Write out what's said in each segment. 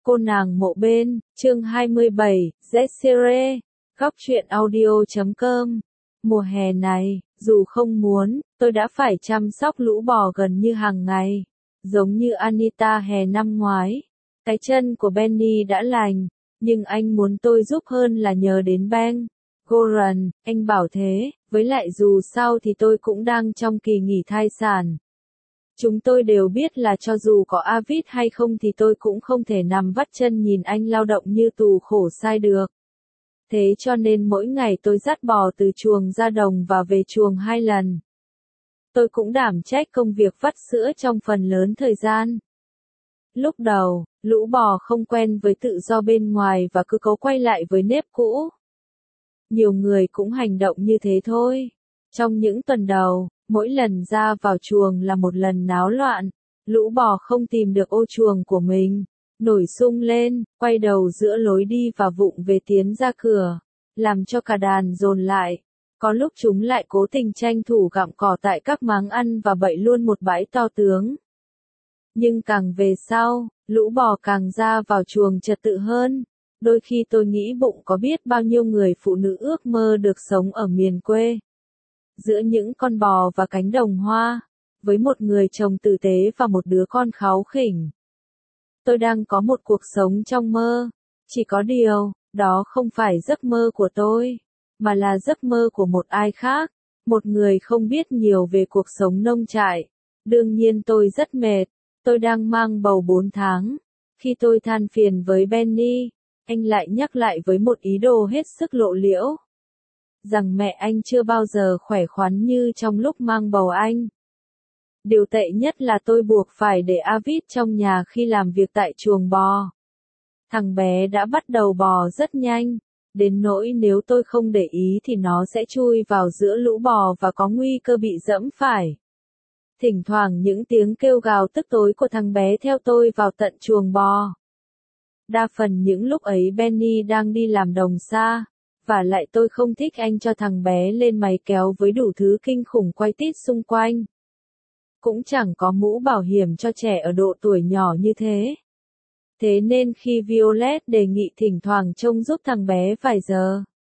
Cô nàng mộ bên, chương 27, Zsere, góc truyện audio.com. Mùa hè này, dù không muốn, tôi đã phải chăm sóc lũ bò gần như hàng ngày. Giống như Anita hè năm ngoái. Cái chân của Benny đã lành, nhưng anh muốn tôi giúp hơn là nhờ đến Ben Goran, anh bảo thế, với lại dù sao thì tôi cũng đang trong kỳ nghỉ thai sản. Chúng tôi đều biết là cho dù có Avid hay không thì tôi cũng không thể nằm vắt chân nhìn anh lao động như tù khổ sai được. Thế cho nên mỗi ngày tôi dắt bò từ chuồng ra đồng và về chuồng 2 lần. Tôi cũng đảm trách công việc vắt sữa trong phần lớn thời gian. Lúc đầu, lũ bò không quen với tự do bên ngoài và cứ cố quay lại với nếp cũ. Nhiều người cũng hành động như thế thôi. Trong những tuần đầu, mỗi lần ra vào chuồng là một lần náo loạn. Lũ bò không tìm được ô chuồng của mình, nổi sung lên, quay đầu giữa lối đi và vụng về tiến ra cửa, làm cho cả đàn dồn lại. Có lúc chúng lại cố tình tranh thủ gặm cỏ tại các máng ăn và bậy luôn một bãi to tướng. Nhưng càng về sau, lũ bò càng ra vào chuồng trật tự hơn. Đôi khi tôi nghĩ bụng có biết bao nhiêu người phụ nữ ước mơ được sống ở miền quê. Giữa những con bò và cánh đồng hoa, với một người chồng tử tế và một đứa con kháu khỉnh. Tôi đang có một cuộc sống trong mơ. Chỉ có điều, đó không phải giấc mơ của tôi, mà là giấc mơ của một ai khác, một người không biết nhiều về cuộc sống nông trại. Đương nhiên tôi rất mệt, tôi đang mang bầu 4 tháng. Khi tôi than phiền với Benny, anh lại nhắc lại với một ý đồ hết sức lộ liễu, rằng mẹ anh chưa bao giờ khỏe khoắn như trong lúc mang bầu anh. Điều tệ nhất là tôi buộc phải để Avid trong nhà khi làm việc tại chuồng bò. Thằng bé đã bắt đầu bò rất nhanh, đến nỗi nếu tôi không để ý thì nó sẽ chui vào giữa lũ bò và có nguy cơ bị dẫm phải. Thỉnh thoảng những tiếng kêu gào tức tối của thằng bé theo tôi vào tận chuồng bò. Đa phần những lúc ấy Benny đang đi làm đồng xa, và lại tôi không thích anh cho thằng bé lên máy kéo với đủ thứ kinh khủng quay tít xung quanh. Cũng chẳng có mũ bảo hiểm cho trẻ ở độ tuổi nhỏ như thế. Thế nên khi Violet đề nghị thỉnh thoảng trông giúp thằng bé vài giờ,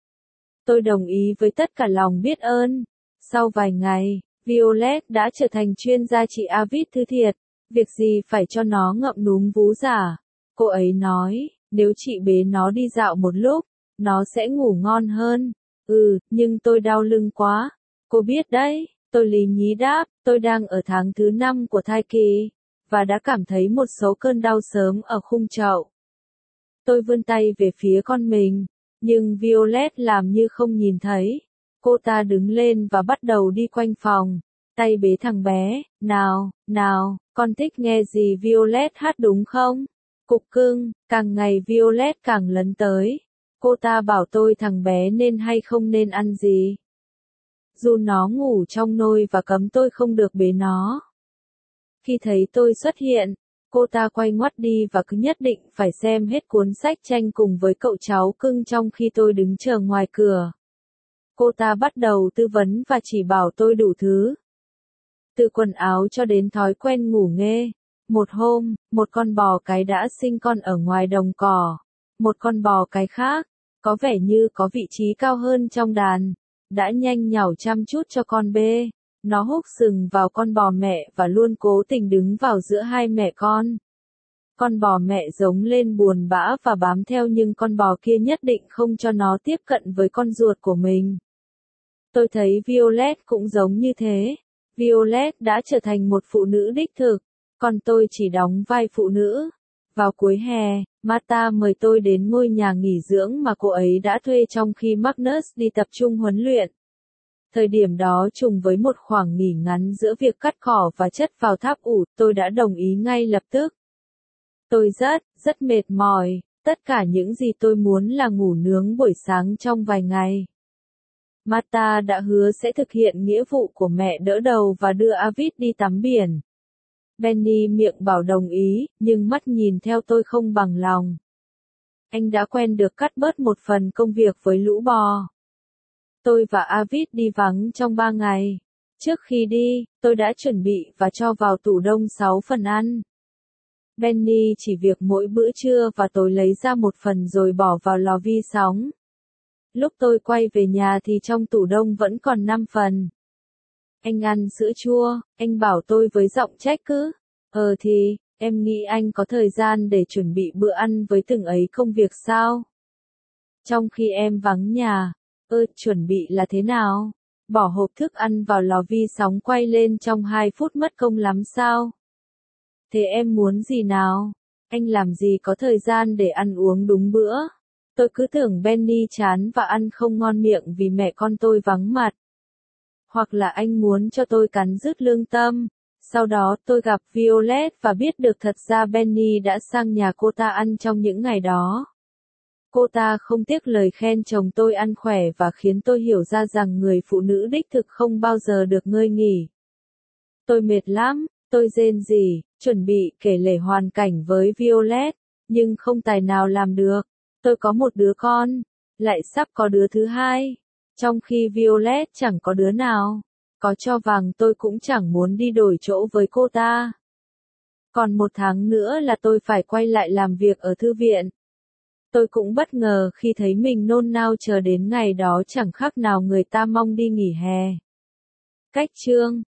tôi đồng ý với tất cả lòng biết ơn. Sau vài ngày, Violet đã trở thành chuyên gia chị Avid thứ thiệt, việc gì phải cho nó ngậm núm vú giả. Cô ấy nói, nếu chị bế nó đi dạo một lúc, nó sẽ ngủ ngon hơn. Nhưng tôi đau lưng quá. Cô biết đấy, tôi lý nhí đáp, tôi đang ở tháng thứ 5 của thai kỳ, và đã cảm thấy một số cơn đau sớm ở khung chậu. Tôi vươn tay về phía con mình, nhưng Violet làm như không nhìn thấy. Cô ta đứng lên và bắt đầu đi quanh phòng, tay bế thằng bé. Nào, con thích nghe gì Violet hát đúng không? Cục cưng, càng ngày Violet càng lấn tới. Cô ta bảo tôi thằng bé nên hay không nên ăn gì. Dù nó ngủ trong nôi và cấm tôi không được bế nó. Khi thấy tôi xuất hiện, cô ta quay ngoắt đi và cứ nhất định phải xem hết cuốn sách tranh cùng với cậu cháu cưng trong khi tôi đứng chờ ngoài cửa. Cô ta bắt đầu tư vấn và chỉ bảo tôi đủ thứ. Từ quần áo cho đến thói quen ngủ nghê. Một hôm, một con bò cái đã sinh con ở ngoài đồng cỏ. Một con bò cái khác, có vẻ như có vị trí cao hơn trong đàn, đã nhanh nhảu chăm chút cho con bê. Nó húc sừng vào con bò mẹ và luôn cố tình đứng vào giữa hai mẹ con. Con bò mẹ giống lên buồn bã và bám theo nhưng con bò kia nhất định không cho nó tiếp cận với con ruột của mình. Tôi thấy Violet cũng giống như thế. Violet đã trở thành một phụ nữ đích thực, còn tôi chỉ đóng vai phụ nữ. Vào cuối hè, Marta mời tôi đến ngôi nhà nghỉ dưỡng mà cô ấy đã thuê trong khi Magnus đi tập trung huấn luyện. Thời điểm đó trùng với một khoảng nghỉ ngắn giữa việc cắt cỏ và chất vào tháp ủ, tôi đã đồng ý ngay lập tức. Tôi rất mệt mỏi, tất cả những gì tôi muốn là ngủ nướng buổi sáng trong vài ngày. Marta đã hứa sẽ thực hiện nghĩa vụ của mẹ đỡ đầu và đưa Avid đi tắm biển. Benny miệng bảo đồng ý, nhưng mắt nhìn theo tôi không bằng lòng. Anh đã quen được cắt bớt một phần công việc với lũ bò. Tôi và Avid đi vắng trong 3 ngày. Trước khi đi, tôi đã chuẩn bị và cho vào tủ đông 6 phần ăn. Benny chỉ việc mỗi bữa trưa và tối lấy ra một phần rồi bỏ vào lò vi sóng. Lúc tôi quay về nhà thì trong tủ đông vẫn còn 5 phần. Anh ăn sữa chua, anh bảo tôi với giọng trách cứ. Thì, em nghĩ anh có thời gian để chuẩn bị bữa ăn với từng ấy công việc sao? Trong khi em vắng nhà, chuẩn bị là thế nào? Bỏ hộp thức ăn vào lò vi sóng quay lên trong 2 phút mất công lắm sao? Thế em muốn gì nào? Anh làm gì có thời gian để ăn uống đúng bữa? Tôi cứ tưởng Benny chán và ăn không ngon miệng vì mẹ con tôi vắng mặt. Hoặc là anh muốn cho tôi cắn rứt lương tâm. Sau đó tôi gặp Violet và biết được thật ra Benny đã sang nhà cô ta ăn trong những ngày đó. Cô ta không tiếc lời khen chồng tôi ăn khỏe và khiến tôi hiểu ra rằng người phụ nữ đích thực không bao giờ được ngơi nghỉ. Tôi mệt lắm, tôi rên rỉ, chuẩn bị kể lể hoàn cảnh với Violet, nhưng không tài nào làm được. Tôi có một đứa con, lại sắp có đứa thứ hai, trong khi Violet chẳng có đứa nào. Có cho vàng tôi cũng chẳng muốn đi đổi chỗ với cô ta. Còn 1 tháng nữa là tôi phải quay lại làm việc ở thư viện. Tôi cũng bất ngờ khi thấy mình nôn nao chờ đến ngày đó chẳng khác nào người ta mong đi nghỉ hè. Cách chương